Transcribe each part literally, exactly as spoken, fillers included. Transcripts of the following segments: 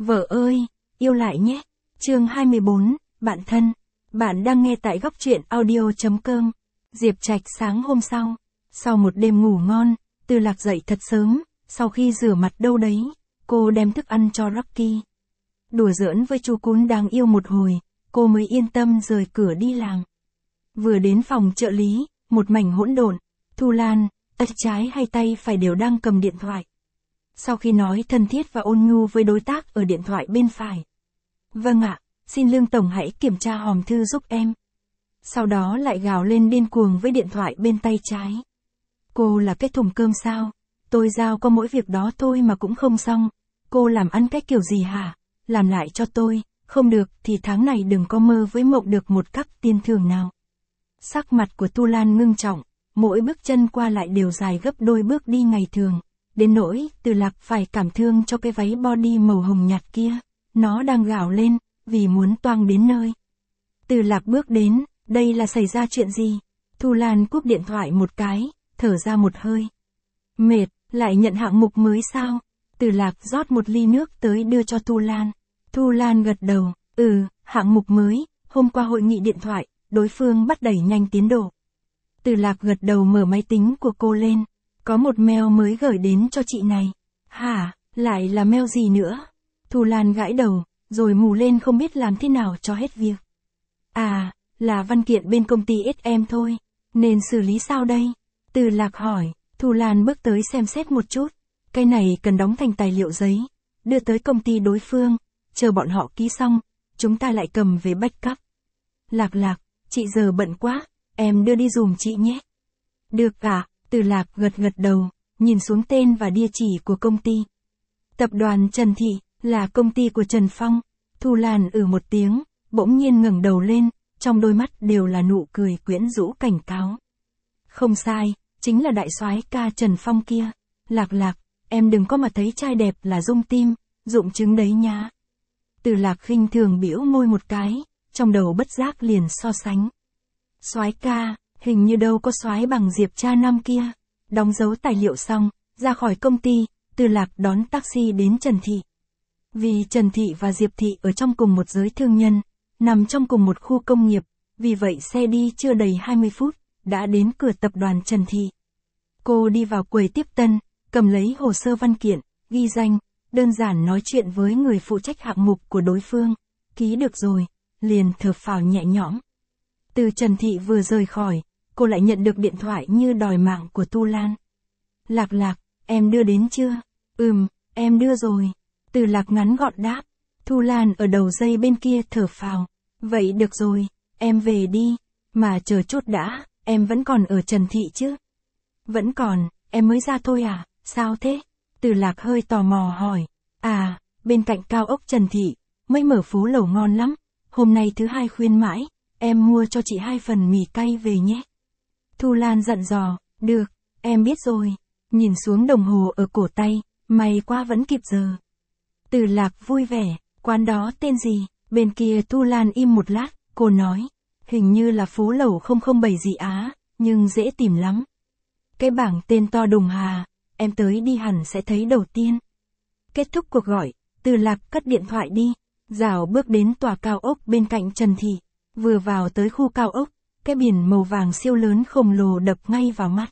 Vợ ơi, yêu lại nhé. Chương hai mươi bốn, bạn thân. Bạn đang nghe tại góc truyện audio chấm com. Diệp Trạch sáng hôm sau, sau một đêm ngủ ngon, Từ Lạc dậy thật sớm, sau khi rửa mặt đâu đấy, cô đem thức ăn cho Rocky. Đùa giỡn với chú cún đáng yêu một hồi, cô mới yên tâm rời cửa đi làm. Vừa đến phòng trợ lý, một mảnh hỗn độn, Thu Lan, tay trái hay tay phải đều đang cầm điện thoại. Sau khi nói thân thiết và ôn nhu với đối tác ở điện thoại bên phải. Vâng ạ, xin Lương Tổng hãy kiểm tra hòm thư giúp em. Sau đó lại gào lên điên cuồng với điện thoại bên tay trái. Cô là cái thùng cơm sao? Tôi giao có mỗi việc đó thôi mà cũng không xong. Cô làm ăn cái kiểu gì hả? Làm lại cho tôi, không được thì tháng này đừng có mơ với mộng được một cắc tiền thưởng nào. Sắc mặt của Tu Lan ngưng trọng, mỗi bước chân qua lại đều dài gấp đôi bước đi ngày thường. Đến nỗi, Từ Lạc phải cảm thương cho cái váy body màu hồng nhạt kia. Nó đang gào lên, vì muốn toang đến nơi. Từ Lạc bước đến, đây là xảy ra chuyện gì? Thu Lan cúp điện thoại một cái, thở ra một hơi. Mệt, lại nhận hạng mục mới sao? Từ Lạc rót một ly nước tới đưa cho Thu Lan. Thu Lan gật đầu, ừ, hạng mục mới, hôm qua hội nghị điện thoại, đối phương bắt đẩy nhanh tiến độ. Từ Lạc gật đầu mở máy tính của cô lên. Có một mail mới gửi đến cho chị này. Hả, lại là mail gì nữa? Thu Lan gãi đầu, rồi mù lên không biết làm thế nào cho hết việc. À, là văn kiện bên công ty ét em thôi. Nên xử lý sao đây? Từ Lạc hỏi, Thu Lan bước tới xem xét một chút. Cái này cần đóng thành tài liệu giấy, đưa tới công ty đối phương, chờ bọn họ ký xong, chúng ta lại cầm về backup. Lạc Lạc, chị giờ bận quá, em đưa đi dùm chị nhé. Được ạ. Từ Lạc gật gật đầu, nhìn xuống tên và địa chỉ của công ty. Tập đoàn Trần Thị, là công ty của Trần Phong. Thu Lan ừ một tiếng, bỗng nhiên ngẩng đầu lên, trong đôi mắt đều là nụ cười quyến rũ cảnh cáo. Không sai, chính là đại soái ca Trần Phong kia. Lạc Lạc, em đừng có mà thấy trai đẹp là rung tim, dụng chứng đấy nhá. Từ Lạc khinh thường bĩu môi một cái, trong đầu bất giác liền so sánh. Soái ca. Hình như đâu có soái bằng Diệp cha năm kia. Đóng dấu tài liệu xong, ra khỏi công ty, Từ Lạc đón taxi đến Trần Thị. Vì Trần Thị và Diệp Thị ở trong cùng một giới thương nhân, nằm trong cùng một khu công nghiệp, vì vậy xe đi chưa đầy hai mươi phút, đã đến cửa tập đoàn Trần Thị. Cô đi vào quầy tiếp tân, cầm lấy hồ sơ văn kiện, ghi danh, đơn giản nói chuyện với người phụ trách hạng mục của đối phương, ký được rồi, liền thở phào nhẹ nhõm. Từ Trần Thị vừa rời khỏi, cô lại nhận được điện thoại như đòi mạng của Tu Lan. Lạc Lạc, em đưa đến chưa? Ừm, em đưa rồi. Từ Lạc ngắn gọn đáp. Thu Lan ở đầu dây bên kia thở phào. Vậy được rồi, em về đi. Mà chờ chút đã, em vẫn còn ở Trần Thị chứ? Vẫn còn, em mới ra thôi à, sao thế? Từ Lạc hơi tò mò hỏi. À, bên cạnh cao ốc Trần Thị, mới mở phố lẩu ngon lắm. Hôm nay thứ hai khuyên mãi, em mua cho chị hai phần mì cay về nhé. Thu Lan dặn dò, được, em biết rồi. Nhìn xuống đồng hồ ở cổ tay, may quá vẫn kịp giờ. Từ Lạc vui vẻ, quán đó tên gì? Bên kia Thu Lan im một lát, cô nói, hình như là phố lẩu không không bảy gì á, nhưng dễ tìm lắm. Cái bảng tên to đùng hà, em tới đi hẳn sẽ thấy đầu tiên. Kết thúc cuộc gọi, Từ Lạc cất điện thoại đi, rảo bước đến tòa cao ốc bên cạnh Trần Thị. Vừa vào tới khu cao ốc, cái biển màu vàng siêu lớn khổng lồ đập ngay vào mắt.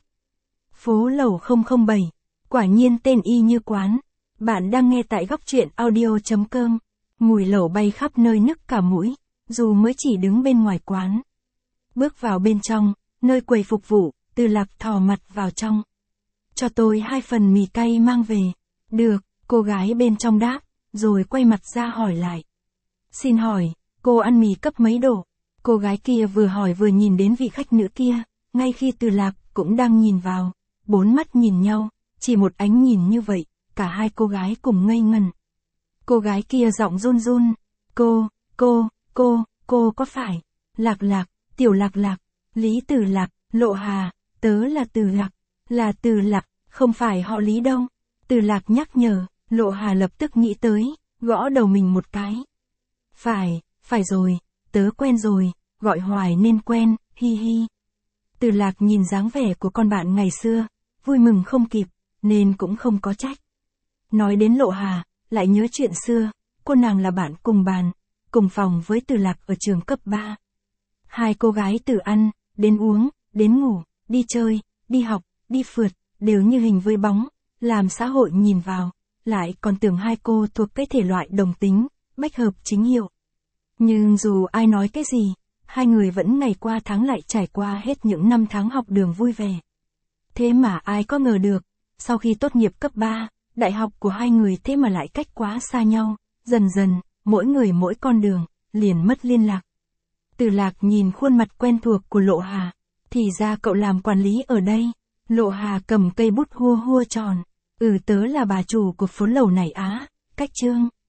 Phố lẩu không không bảy, quả nhiên tên y như quán. Bạn đang nghe tại góc truyện audio chấm com. Mùi lẩu bay khắp nơi nức cả mũi, dù mới chỉ đứng bên ngoài quán. Bước vào bên trong, nơi quầy phục vụ, Từ Lạc thò mặt vào trong. Cho tôi hai phần mì cay mang về. Được, cô gái bên trong đáp, rồi quay mặt ra hỏi lại. Xin hỏi, cô ăn mì cấp mấy độ? Cô gái kia vừa hỏi vừa nhìn đến vị khách nữ kia, ngay khi Từ Lạc cũng đang nhìn vào, bốn mắt nhìn nhau, chỉ một ánh nhìn như vậy, cả hai cô gái cùng ngây ngần. Cô gái kia giọng run run, cô, cô, cô, cô có phải, Lạc Lạc, Tiểu Lạc Lạc, Lý Từ Lạc, Lộ Hà, tớ là Từ Lạc, là Từ Lạc, không phải họ Lý đâu. Từ Lạc nhắc nhở, Lộ Hà lập tức nghĩ tới, gõ đầu mình một cái. Phải, phải rồi. Tớ quen rồi, gọi hoài nên quen, hi hi. Từ Lạc nhìn dáng vẻ của con bạn ngày xưa, vui mừng không kịp, nên cũng không có trách. Nói đến Lộ Hà, lại nhớ chuyện xưa, cô nàng là bạn cùng bàn, cùng phòng với Từ Lạc ở trường cấp ba. Hai cô gái từ ăn, đến uống, đến ngủ, đi chơi, đi học, đi phượt, đều như hình với bóng, làm xã hội nhìn vào, lại còn tưởng hai cô thuộc cái thể loại đồng tính, bách hợp chính hiệu. Nhưng dù ai nói cái gì, hai người vẫn ngày qua tháng lại trải qua hết những năm tháng học đường vui vẻ. Thế mà ai có ngờ được, sau khi tốt nghiệp cấp ba, đại học của hai người thế mà lại cách quá xa nhau, dần dần, mỗi người mỗi con đường, liền mất liên lạc. Từ Lạc nhìn khuôn mặt quen thuộc của Lộ Hà, thì ra cậu làm quản lý ở đây. Lộ Hà cầm cây bút hua hua tròn, ừ tớ là bà chủ của phố lầu này á, cách Trương.